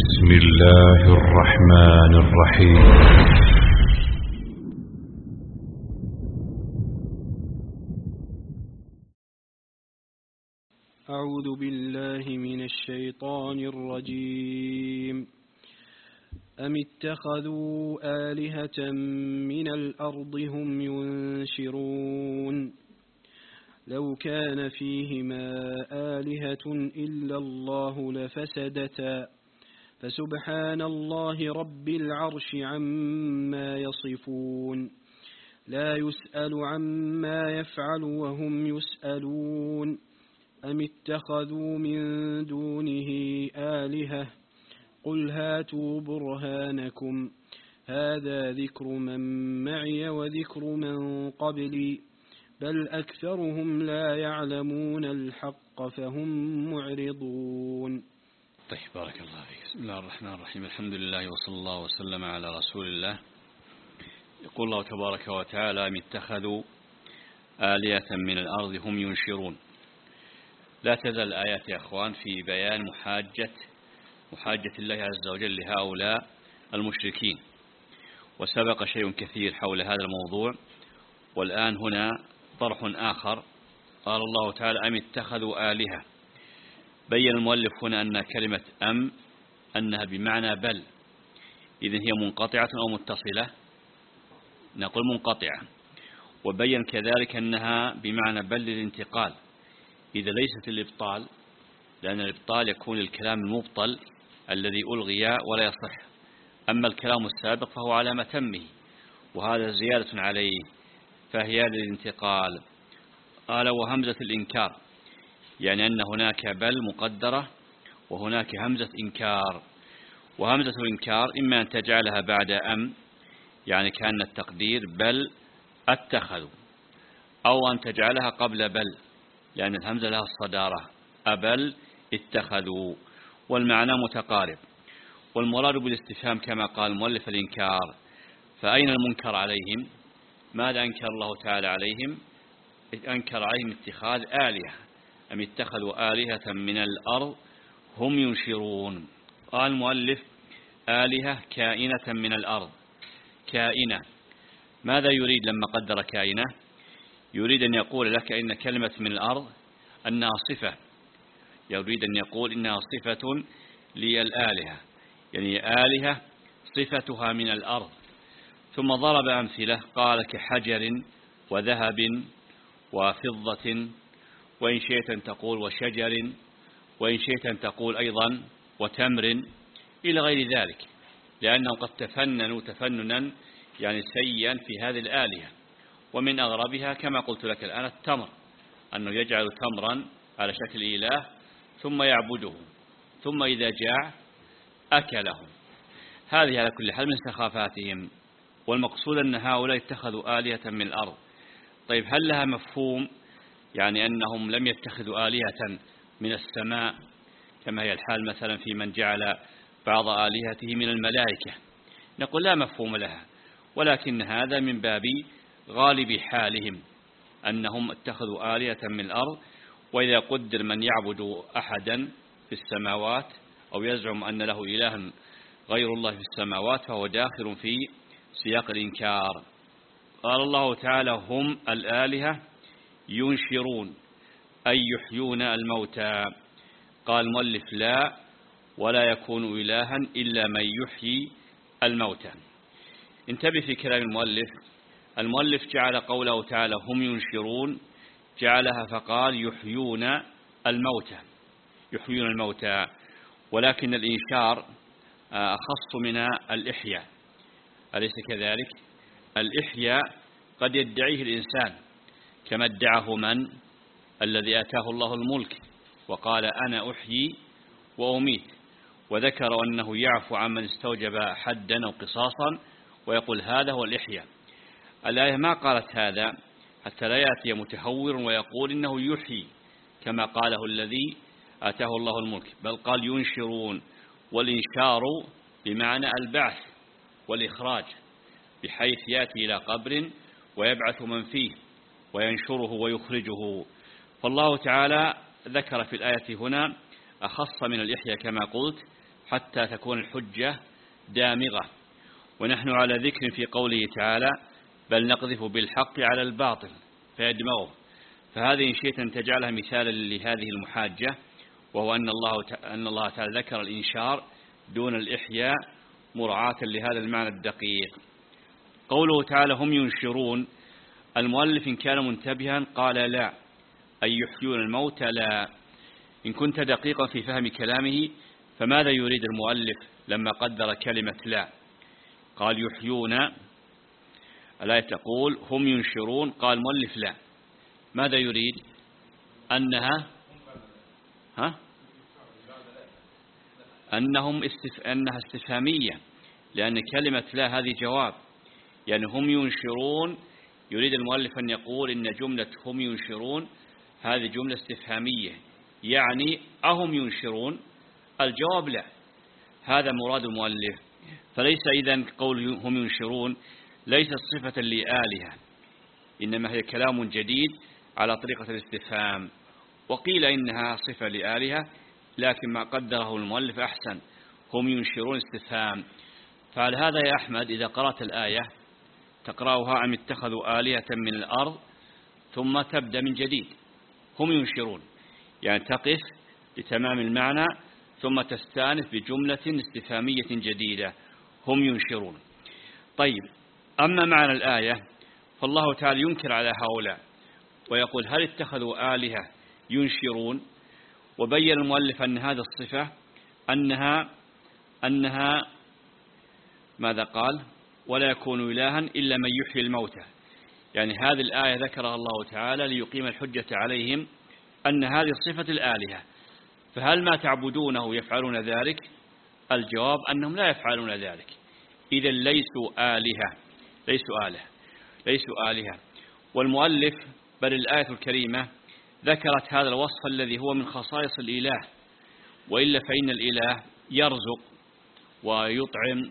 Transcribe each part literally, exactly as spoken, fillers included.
بسم الله الرحمن الرحيم. أعوذ بالله من الشيطان الرجيم. أم اتخذوا آلهة من الأرض هم ينشرون لو كان فيهما آلهة إلا الله لفسدتا فسبحان الله رب العرش عما يصفون لا يسأل عما يفعل وهم يسألون أم اتخذوا من دونه آلهة قل هاتوا برهانكم هذا ذكر من معي وذكر من قبلي بل أكثرهم لا يعلمون الحق فهم معرضون. طيب بارك الله فيك. بسم الله الرحمن الرحيم. الحمد لله وصلى الله وسلم على رسول الله. يقول الله تبارك وتعالى أم اتخذوا آلهة من الأرض هم ينشرون. لا تزال الآيات يا أخوان في بيان محاجة محاجة الله عز وجل لهؤلاء المشركين، وسبق شيء كثير حول هذا الموضوع، والآن هنا طرح آخر. قال الله تعالى أم اتخذوا آلهة. بين المؤلف هنا أن كلمة أم أنها بمعنى بل، إذن هي منقطعة أو متصلة؟ نقول منقطعة. وبين كذلك أنها بمعنى بل للانتقال، إذا ليست الإبطال، لأن الإبطال يكون الكلام المبطل الذي ألغي ولا يصح، أما الكلام السابق فهو على متمه، وهذا زيادة عليه فهي للانتقال. قال وهمزة الإنكار، يعني أن هناك بل مقدرة وهناك همزة إنكار. وهمزة الإنكار إما أن تجعلها بعد أم، يعني كان التقدير بل اتخذوا، أو أن تجعلها قبل بل، لأن الهمزة لها الصدارة، أبل اتخذوا، والمعنى متقارب. والمراد بالاستفهام كما قال المؤلف الإنكار، فأين المنكر عليهم؟ ماذا أنكر الله تعالى عليهم؟ أنكر عليهم اتخاذ آلهة. أم اتخذوا آلهة من الأرض هم ينشرون. قال المؤلف آلهة كائنة من الأرض. كائنة، ماذا يريد لما قدر كائنة؟ يريد أن يقول لك إن كلمة من الأرض أنها صفة، يريد أن يقول إنها صفة للآلهة، يعني آلهة صفتها من الأرض. ثم ضرب أمثلة، قال كحجر وذهب وفضة، وإن شئت أن تقول وشجر، وإن شئت أن تقول أيضا وتمر، إلى غير ذلك، لأنهم قد تفننوا تفننا يعني سيئا في هذه الآلهة. ومن أغربها كما قلت لك الآن التمر، أنه يجعل تمرا على شكل إله ثم يعبده، ثم إذا جاع أكله. هذه على كل حال من سخافاتهم. والمقصود أن هؤلاء اتخذوا آلهة من الأرض. طيب هل لها مفهوم، يعني أنهم لم يتخذوا آلهة من السماء كما هي الحال مثلا في من جعل بعض آلهته من الملائكة؟ نقول لا مفهوم لها، ولكن هذا من باب غالب حالهم أنهم اتخذوا آلهة من الأرض. وإذا قدر من يعبد أحدا في السماوات أو يزعم أن له إله غير الله في السماوات فهو داخل في سياق الإنكار. قال الله تعالى هم الآلهة ينشرون أي يحيون الموتى. قال المؤلف لا، ولا يكون إلها إلا من يحيي الموتى. انتبه في كلام المؤلف، المؤلف جعل قوله تعالى هم ينشرون جعلها فقال يحيون الموتى، يحيون الموتى، ولكن الإنشار أخص من الإحياء، أليس كذلك؟ الإحياء قد يدعيه الإنسان كما ادعاه من؟ الذي آتاه الله الملك وقال أنا أحيي وأميت، وذكر أنه يعفو عن من استوجب حدا أو قصاصا ويقول هذا هو الإحياء. الآية ما قالت هذا حتى لا يأتي متهور ويقول إنه يحيي كما قاله الذي آتاه الله الملك، بل قال ينشرون، والإنشار بمعنى البعث والإخراج، بحيث يأتي إلى قبر ويبعث من فيه وينشره ويخرجه. فالله تعالى ذكر في الآية هنا أخص من الإحياء كما قلت، حتى تكون الحجة دامغة. ونحن على ذكر في قوله تعالى بل نقذف بالحق على الباطل فيدمغه. فهذه إن شئت أن تجعلها مثالا لهذه المحاجة، وهو أن الله أن الله تعالى ذكر الإنشار دون الإحياء مراعاة لهذا المعنى الدقيق. قوله تعالى هم ينشرون، المؤلف إن كان منتبها قال لا، أي يحيون الموتى لا. إن كنت دقيقا في فهم كلامه فماذا يريد المؤلف لما قدر كلمة لا؟ قال يحيون، الآية تقول هم ينشرون، قال المؤلف لا، ماذا يريد؟ أنها ها؟ أنهم استف... أنها استفهامية، لأن كلمة لا هذه جواب، يعني هم ينشرون. يريد المؤلف أن يقول إن جملة هم ينشرون هذه جملة استفهامية، يعني أهم ينشرون؟ الجواب لا، هذا مراد المؤلف. فليس إذن قول هم ينشرون ليست صفة لآلهة، إنما هي كلام جديد على طريقة الاستفهام. وقيل إنها صفة لآلهة، لكن ما قدره المؤلف أحسن، هم ينشرون استفهام. فعلى هذا يا أحمد إذا قرأت الآية تقرأها أم اتخذوا آلهة من الأرض ثم تبدأ من جديد هم ينشرون، يعني تقف لتمام المعنى ثم تستأنف بجملة استفهامية جديدة هم ينشرون. طيب، أما معنى الآية فالله تعالى ينكر على هؤلاء ويقول هل اتخذوا آلهة ينشرون؟ وبين المؤلف أن هذه الصفة أنها أنها ماذا قال؟ ولا يكون إلها إلا من يحيي الموتى. يعني هذه الآية ذكرها الله تعالى ليقيم الحجة عليهم أن هذه صفة الآلهة. فهل ما تعبدونه يفعلون ذلك؟ الجواب أنهم لا يفعلون ذلك، إذا ليسوا آلهة، ليسوا آلهة ليسوا آلهة. والمؤلف بل الآية الكريمة ذكرت هذا الوصف الذي هو من خصائص الإله، وإلا فإن الإله يرزق ويطعم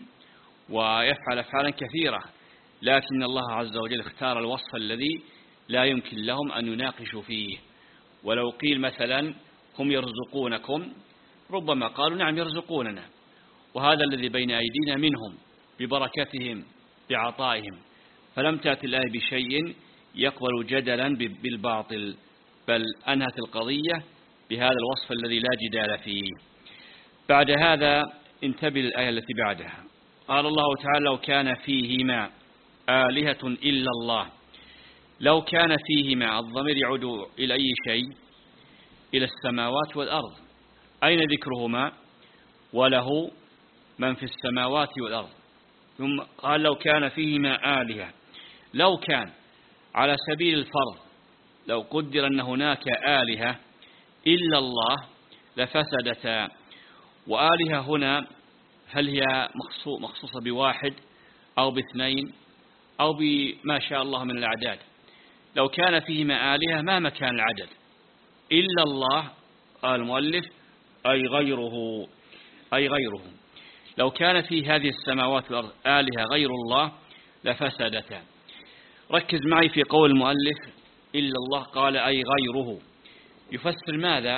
ويفعل أفعالا كثيرة، لكن الله عز وجل اختار الوصف الذي لا يمكن لهم أن يناقشوا فيه. ولو قيل مثلا هم يرزقونكم ربما قالوا نعم يرزقوننا، وهذا الذي بين أيدينا منهم ببركتهم بعطائهم، فلم تأتي الآية بشيء يقبل جدلا بالباطل، بل أنهت القضية بهذا الوصف الذي لا جدال فيه. بعد هذا انتبه الآية التي بعدها، قال الله تعالى لو كان فيهما آلهة إلا الله. لو كان فيهما، الضمير يعود إلى أي شيء؟ إلى السماوات والأرض. أين ذكرهما؟ وله من في السماوات والأرض. ثم قال لو كان فيهما آلهة. لو كان على سبيل الفرض، لو قدر أن هناك آلهة إلا الله لفسدتا. وآلهة هنا هل هي مخصوصة بواحد أو باثنين أو بما شاء الله من الأعداد؟ لو كان فيهما آلهة ما مكان العدد، إلا الله قال المؤلف أي غيره أي غيره. لو كان في هذه السماوات والأرض آلهة غير الله لفسدتا. ركز معي في قول المؤلف إلا الله، قال أي غيره، يفسر ماذا؟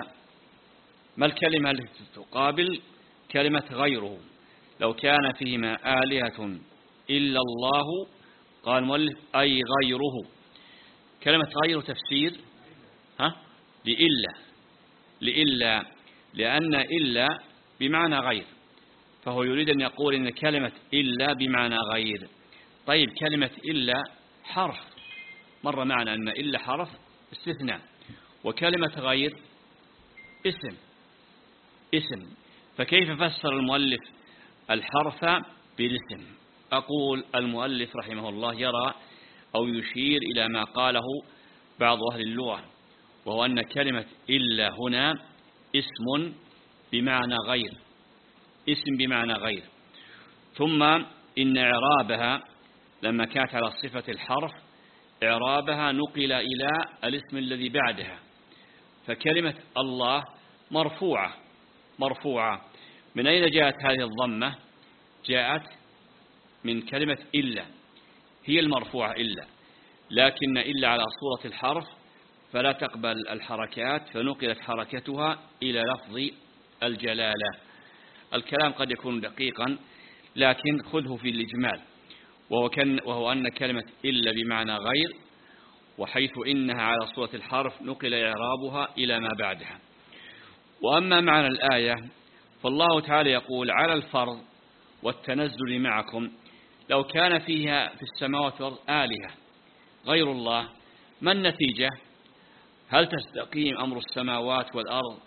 ما الكلمة التي تقابل كلمة غيره؟ لو كان فيهما آلهة إلا الله، قال المؤلف أي غيره. كلمة غير تفسير ها لإلا لإلا لأن إلا بمعنى غير، فهو يريد أن يقول إن كلمة إلا بمعنى غير. طيب، كلمة إلا حرف، مر معنا أن إلا حرف استثناء، وكلمة غير اسم اسم فكيف فسر المؤلف الحرف بالاسم؟ أقول المؤلف رحمه الله يرى أو يشير إلى ما قاله بعض أهل اللغة، وهو أن كلمة إلا هنا اسم بمعنى غير، اسم بمعنى غير. ثم إن إعرابها لما كانت على صفة الحرف إعرابها نقل إلى الاسم الذي بعدها، فكلمة الله مرفوعة مرفوعة. من أين جاءت هذه الضمة؟ جاءت من كلمة إلا، هي المرفوعة إلا، لكن إلا على صورة الحرف فلا تقبل الحركات، فنقلت حركتها إلى لفظ الجلالة. الكلام قد يكون دقيقا لكن خذه في الإجمال، وهو, كان وهو أن كلمة إلا بمعنى غير، وحيث إنها على صورة الحرف نقل إعرابها إلى ما بعدها. وأما معنى الآية فالله تعالى يقول على الفرض والتنزل معكم لو كان فيها في السماوات والأرض آلهة غير الله ما النتيجة؟ هل تستقيم أمر السماوات والأرض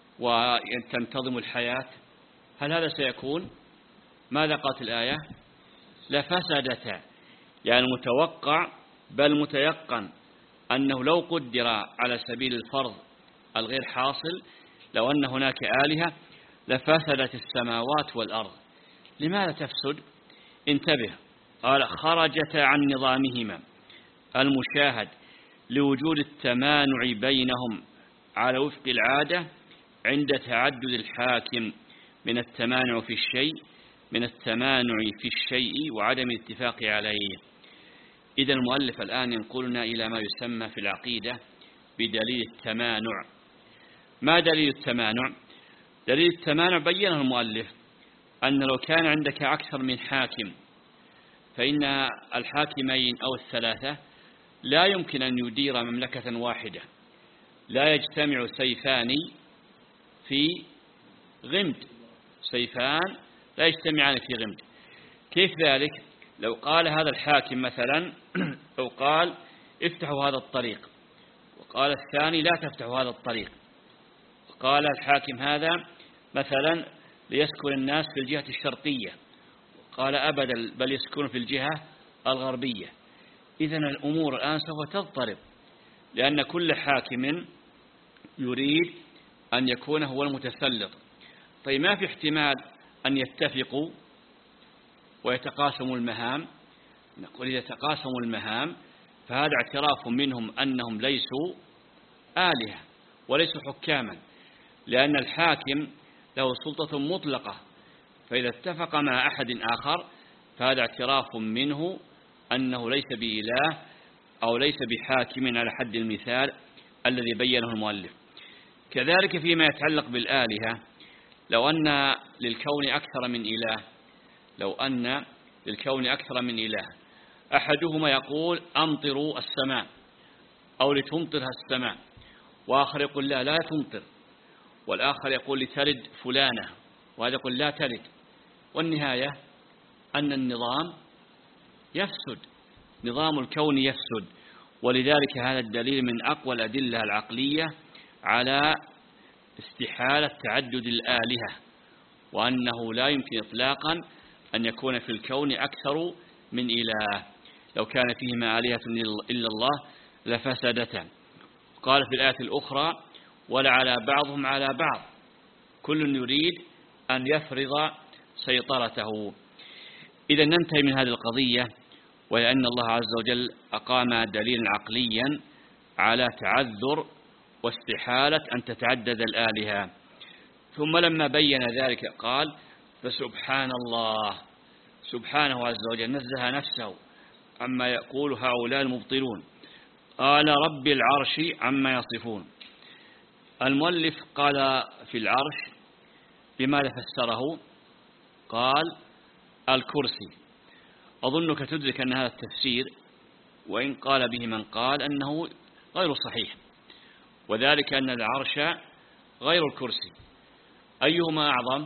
وتنتظم الحياة؟ هل هذا سيكون؟ ماذا قالت الآية؟ لفسدتا، يعني متوقع بل متيقن أنه لو قدر على سبيل الفرض الغير حاصل لو أن هناك آلهة لفسدت السماوات والأرض. لماذا تفسد؟ انتبه، قال خرجت عن نظامهما المشاهد لوجود التمانع بينهم على وفق العادة عند تعدد الحاكم من التمانع في الشيء من التمانع في الشيء وعدم الاتفاق عليه. إذا المؤلف الآن ينقلنا إلى ما يسمى في العقيدة بدليل التمانع. ما دليل التمانع؟ دليل التمانع بينه المؤلف أن لو كان عندك أكثر من حاكم فإن الحاكمين أو الثلاثة لا يمكن أن يدير مملكة واحدة، لا يجتمع سيفان في غمد، سيفان لا يجتمعان في غمد. كيف ذلك؟ لو قال هذا الحاكم مثلا لو قال افتحوا هذا الطريق، وقال الثاني لا تفتحوا هذا الطريق، وقال الحاكم هذا مثلا ليسكن الناس في الجهة الشرقية، قال أبدا بل يسكن في الجهة الغربية، إذن الأمور الآن سوف تضطرب، لأن كل حاكم يريد أن يكون هو المتسلط. طيب ما في احتمال أن يتفقوا ويتقاسموا المهام؟ نقول إذا تقاسموا المهام فهذا اعتراف منهم أنهم ليسوا آلهة وليسوا حكاما، لأن الحاكم له سلطة مطلقة، فإذا اتفق مع أحد آخر فهذا اعتراف منه أنه ليس بإله أو ليس بحاكم على حد المثال الذي بينه المؤلف. كذلك فيما يتعلق بالآلهة، لو أن للكون أكثر من إله لو أن للكون أكثر من إله أحدهما يقول أمطروا السماء أو لتمطرها السماء، وآخر يقول لا لا تمطر، والآخر يقول لترد فلانة، وهذا يقول لا ترد، والنهاية أن النظام يفسد، نظام الكون يفسد. ولذلك هذا الدليل من أقوى الأدلة العقلية على استحالة تعدد الآلهة، وأنه لا يمكن إطلاقا أن يكون في الكون أكثر من إله. لو كان فيهما آلهة إلا الله لفسدتا. قال في الآية الأخرى ولعلى بعضهم على بعض، كل يريد أن يفرض سيطرته. إذا ننتهي من هذه القضية، ولأن الله عز وجل أقام دليلا عقليا على تعذر واستحالة أن تتعدد الآلهة. ثم لما بين ذلك قال فسبحان الله، سبحانه عز وجل نزه نفسه عما يقول هؤلاء المبطلون، قال رب العرش عما يصفون. المؤلف قال في العرش بماذا فسره؟ قال الكرسي. أظنك تدرك أن هذا التفسير وإن قال به من قال أنه غير صحيح، وذلك أن العرش غير الكرسي. أيهما أعظم؟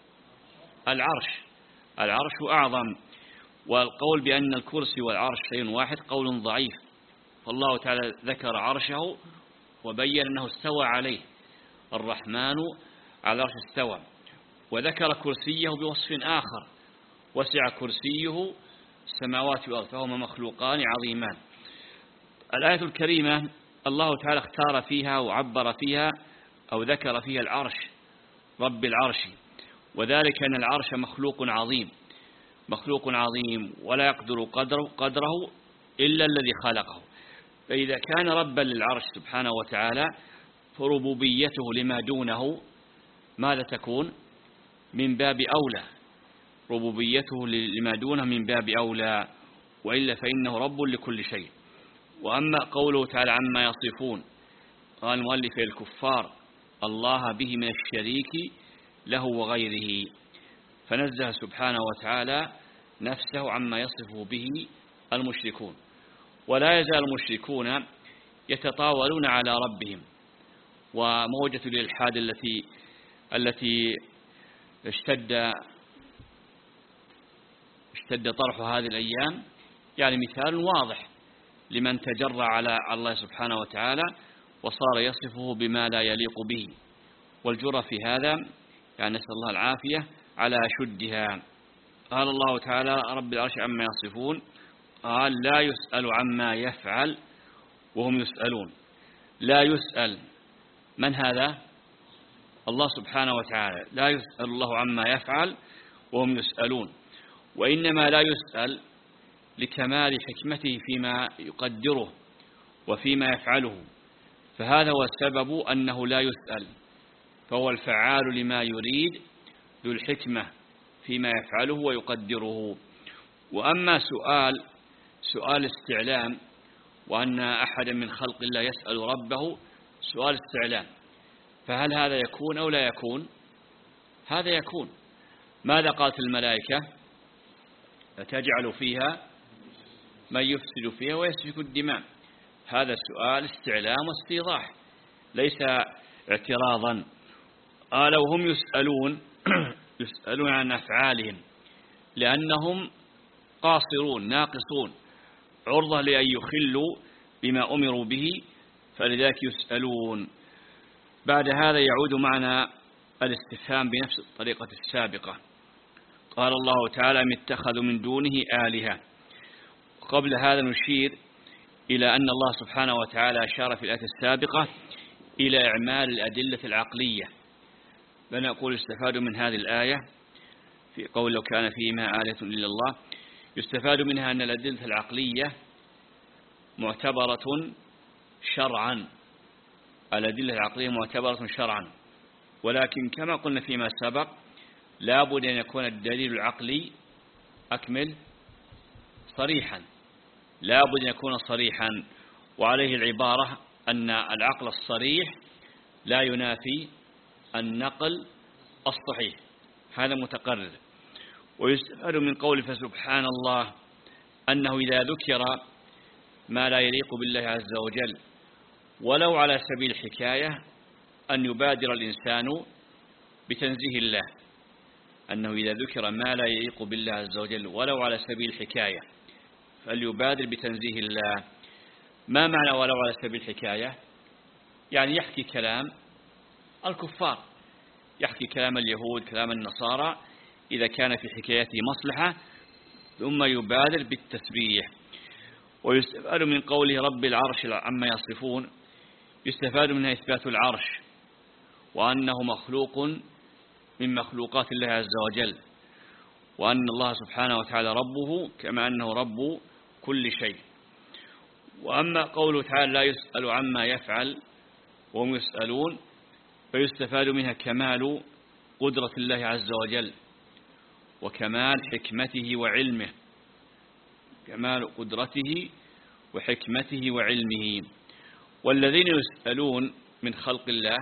العرش، العرش أعظم. والقول بأن الكرسي والعرش شيء واحد قول ضعيف، فالله تعالى ذكر عرشه وبين أنه استوى عليه، الرحمن على العرش استوى، وذكر كرسيه بوصف آخر وسع كرسيه السماوات والأرض فهما مخلوقان عظيمان. الآية الكريمة الله تعالى اختار فيها وعبر فيها أو ذكر فيها العرش رب العرش، وذلك أن العرش مخلوق عظيم، مخلوق عظيم ولا يقدر قدره, قدره إلا الذي خلقه. فإذا كان ربا للعرش سبحانه وتعالى فربوبيته لما دونه ماذا تكون؟ من باب أولى، ربوبيته لما دونه من باب أولى، وإلا فإنه رب لكل شيء. وأما قوله تعالى عما يصفون، قال المؤلف الكفار الله به من الشريك له وغيره، فنزه سبحانه وتعالى نفسه عما يصفه به المشركون. ولا يزال المشركون يتطاولون على ربهم، وموجة الإلحاد التي التي اشتد اشتد طرح هذه الأيام يعني مثال واضح لمن تجرأ على الله سبحانه وتعالى وصار يصفه بما لا يليق به، والجرأة في هذا يعني نسأل الله العافية على شدها. قال الله تعالى رب العرش عما يصفون، قال لا يسأل عما يفعل وهم يسألون. لا يسأل من هذا؟ الله سبحانه وتعالى. لا يسأل الله عما يفعل وهم يسألون، وإنما لا يسأل لكمال حكمته فيما يقدره وفيما يفعله، فهذا هو السبب أنه لا يسأل، فهو الفعال لما يريد ذو الحكمة فيما يفعله ويقدره. وأما سؤال سؤال استعلام، وأن أحدا من خلق الله يسأل ربه سؤال استعلام، فهل هذا يكون أو لا يكون؟ هذا يكون. ماذا قالت الملائكة؟ تجعل فيها من يفسد فيها ويسفك الدماء. هذا سؤال استعلام واستيضاح ليس اعتراضا. قال وهم يسألون يسألون عن أفعالهم لأنهم قاصرون ناقصون عرضة لأن يخلوا بما أمروا به، فلذلك يسألون. بعد هذا يعود معنا الاستفهام بنفس الطريقة السابقة. قال الله تعالى أم اتخذوا من دونه آلهة. قبل هذا نشير إلى أن الله سبحانه وتعالى أشار في الآية السابقة إلى إعمال الأدلة العقلية، فنقول يستفاد من هذه الآية في قول لو كان فيهما آلهة إلا الله، يستفاد منها أن الأدلة العقلية معتبرة شرعا. الأدلة العقلية معتبرة شرعا، ولكن كما قلنا فيما سبق لا بد أن يكون الدليل العقلي أكمل صريحا، لا بد أن يكون صريحا، وعليه العبارة أن العقل الصريح لا ينافي النقل الصحيح، هذا متقرر. ويستفاد من قول فسبحان الله أنه إذا ذكر ما لا يليق بالله عز وجل ولو على سبيل الحكاية أن يبادر الإنسان بتنزيه الله، أنه إذا ذكر ما لا يليق بالله عز وجل ولو على سبيل الحكاية فليبادر بتنزيه الله. ما معنى ولو على سبيل الحكاية؟ يعني يحكي كلام الكفار، يحكي كلام اليهود كلام النصارى إذا كان في حكايته مصلحة ثم يبادر بالتسبيح. ويستفاد من قوله رب العرش عما يصفون، يستفاد منها إثبات العرش وأنه مخلوق من مخلوقات الله عز وجل، وأن الله سبحانه وتعالى ربه كما أنه رب كل شيء. وأما قوله تعالى لا يسأل عما يفعل وهم يسألون، فيستفاد منها كمال قدرة الله عز وجل وكمال حكمته وعلمه، كمال قدرته وحكمته وعلمه. والذين يسألون من خلق الله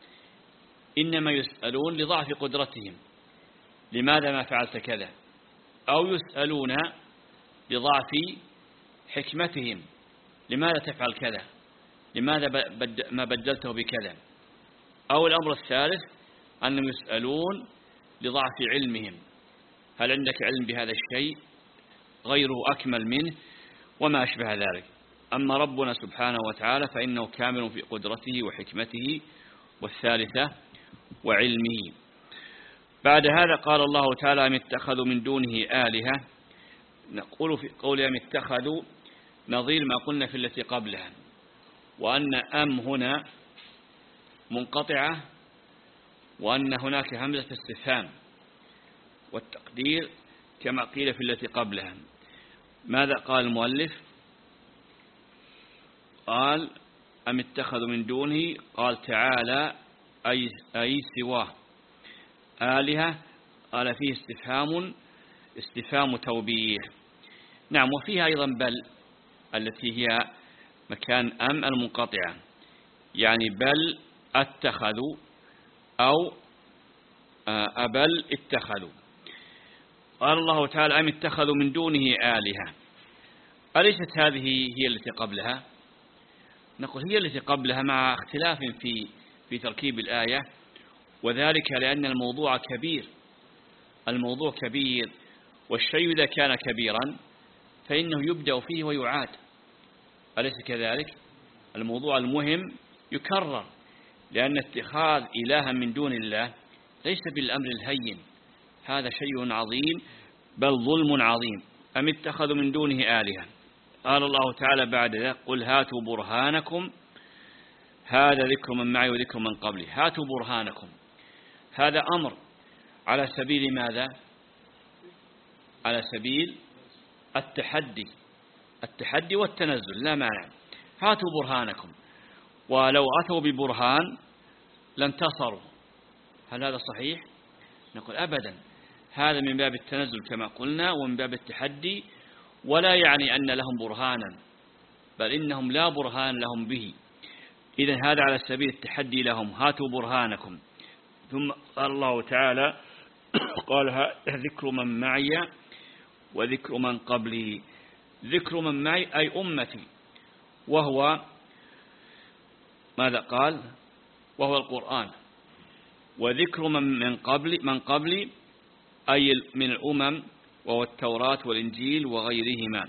إنما يسألون لضعف قدرتهم، لماذا ما فعلت كذا، أو يسألون لضعف حكمتهم، لماذا تفعل كذا، لماذا ما بدلته بكذا. أو الأمر الثالث أنهم يسألون لضعف علمهم، هل عندك علم بهذا الشيء، غيره أكمل منه وما أشبه ذلك. أما ربنا سبحانه وتعالى فإنه كامل في قدرته وحكمته، والثالثة وعلمه. بعد هذا قال الله تعالى أم اتخذوا من دونه آلهة. نقول في قول أم اتخذوا نظير ما قلنا في التي قبلها، وأن أم هنا منقطعة، وأن هناك همزة استفهام، والتقدير كما قيل في التي قبلها. ماذا قال المؤلف؟ قال أم اتخذوا من دونه، قال تعالى أي, أي سواه، آلهة قال فيه استفهام استفهام توبيخ. نعم، وفيها أيضا بل التي هي مكان أم المنقطعة، يعني بل اتخذوا أو أبل اتخذوا. قال الله تعالى أم اتخذوا من دونه آلهة. أليست هذه هي التي قبلها؟ نقول هي التي قبلها مع اختلاف في في تركيب الآية، وذلك لأن الموضوع كبير. الموضوع كبير، والشيء إذا كان كبيرا فإنه يبدأ فيه ويعاد، أليس كذلك؟ الموضوع المهم يكرر، لأن اتخاذ إلها من دون الله ليس بالأمر الهين، هذا شيء عظيم بل ظلم عظيم. أم اتخذوا من دونه آلهة. قال الله تعالى بعد ذلك قل هاتوا برهانكم، هذا ذكر من معي وذكر من قبلي. هاتوا برهانكم، هذا أمر على سبيل ماذا؟ على سبيل التحدي، التحدي والتنزل لا مانع. هاتوا برهانكم، ولو أتوا ببرهان لانتصروا، هل هذا صحيح؟ نقول أبدا، هذا من باب التنزل كما قلنا ومن باب التحدي، ولا يعني أن لهم برهانا، بل إنهم لا برهان لهم به. إذن هذا على سبيل التحدي لهم، هاتوا برهانكم. ثم قال الله تعالى قال ذكر من معي وذكر من قبلي. ذكر من معي أي أمتي، وهو ماذا قال؟ وهو القرآن. وذكر من من قبل من قبلي أي من الأمم، وهو التوراة والإنجيل وغيرهما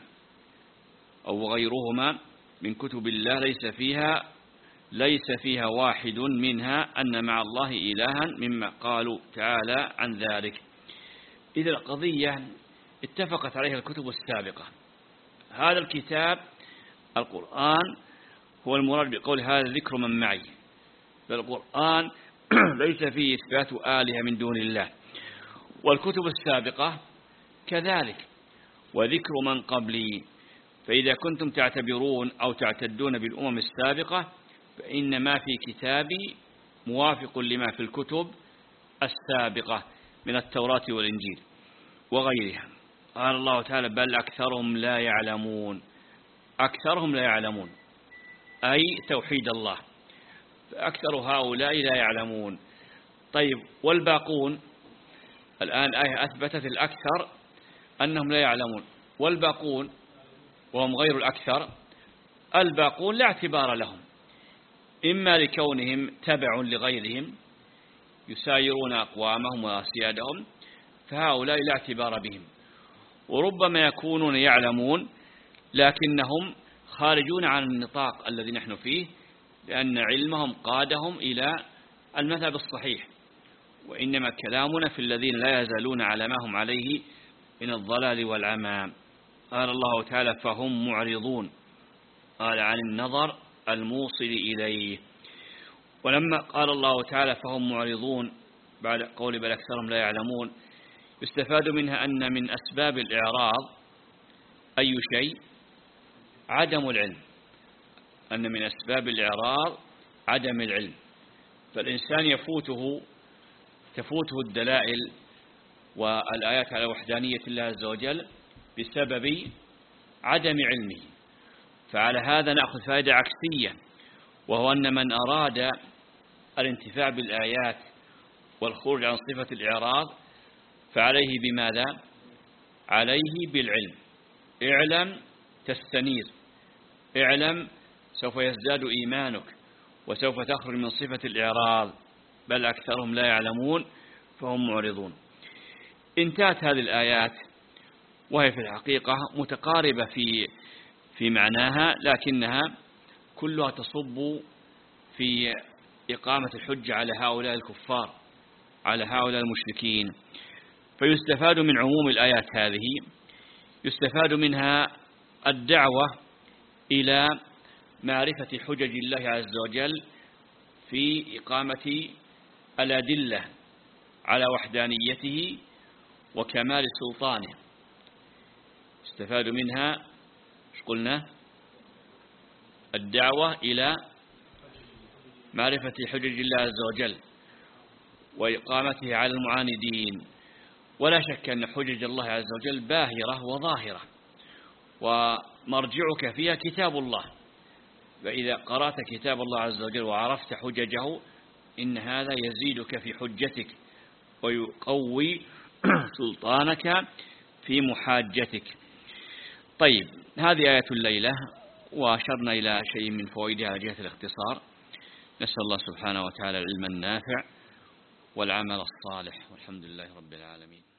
أو غيرهما من كتب الله، ليس فيها ليس فيها واحد منها أن مع الله إلها مما قالوا تعالى عن ذلك. إذا القضية اتفقت عليها الكتب السابقة. هذا الكتاب القرآن هو المراد بقول هذا ذكر من معي، فالقرآن ليس فيه إثبات آلهة من دون الله، والكتب السابقة كذلك، وذكر من قبلي. فإذا كنتم تعتبرون أو تعتدون بالأمم السابقة فإن ما في كتابي موافق لما في الكتب السابقة من التوراة والإنجيل وغيرها. قال الله تعالى بل أكثرهم لا يعلمون. أكثرهم لا يعلمون أي توحيد الله، فأكثر هؤلاء لا يعلمون. طيب والباقون؟ الآن آية أثبتت الأكثر أنهم لا يعلمون، والباقون وهم غير الأكثر، الباقون لا اعتبار لهم، إما لكونهم تبع لغيرهم يسايرون أقوامهم وأسيادهم، فهؤلاء لا اعتبار بهم. وربما يكونون يعلمون لكنهم خارجون عن النطاق الذي نحن فيه، لأن علمهم قادهم إلى المذهب الصحيح، وإنما كلامنا في الذين لا يزالون على ما هم عليه من الضلال والعمى. قال الله تعالى فهم معرضون، قال عن النظر الموصل إليه. ولما قال الله تعالى فهم معرضون بعد قول بل أكثرهم لا يعلمون، يستفاد منها أن من أسباب الإعراض أي شيء؟ عدم العلم. أن من أسباب الإعراض عدم العلم، فالإنسان يفوته تفوته الدلائل والآيات على وحدانية الله عز وجل بسبب عدم علمه. فعلى هذا نأخذ فائدة عكسية، وهو أن من أراد الانتفاع بالآيات والخروج عن صفة الإعراض فعليه بماذا؟ عليه بالعلم. اعلم تستنير، اعلم سوف يزداد إيمانك وسوف تخرج من صفة الإعراض. بل أكثرهم لا يعلمون فهم معرضون. انتهت هذه الآيات وهي في الحقيقة متقاربة في في معناها، لكنها كلها تصب في إقامة الحجة على هؤلاء الكفار، على هؤلاء المشركين. فيستفاد من عموم الآيات هذه، يستفاد منها الدعوة إلى معرفة حجج الله عز وجل في إقامة الأدلة على وحدانيته وكمال سلطانه. يستفاد منها ايش قلنا؟ الدعوة إلى معرفة حجج الله عز وجل وإقامته على المعاندين. ولا شك أن حجج الله عز وجل باهرة وظاهرة، ومرجعك فيها كتاب الله. فإذا قرأت كتاب الله عز وجل وعرفت حججه إن هذا يزيدك في حجتك ويقوي سلطانك في محاجتك. طيب، هذه آية الليلة، وأشرنا إلى شيء من فوائدها على جهة الاختصار. نسأل الله سبحانه وتعالى العلم النافع والعمل الصالح، والحمد لله رب العالمين.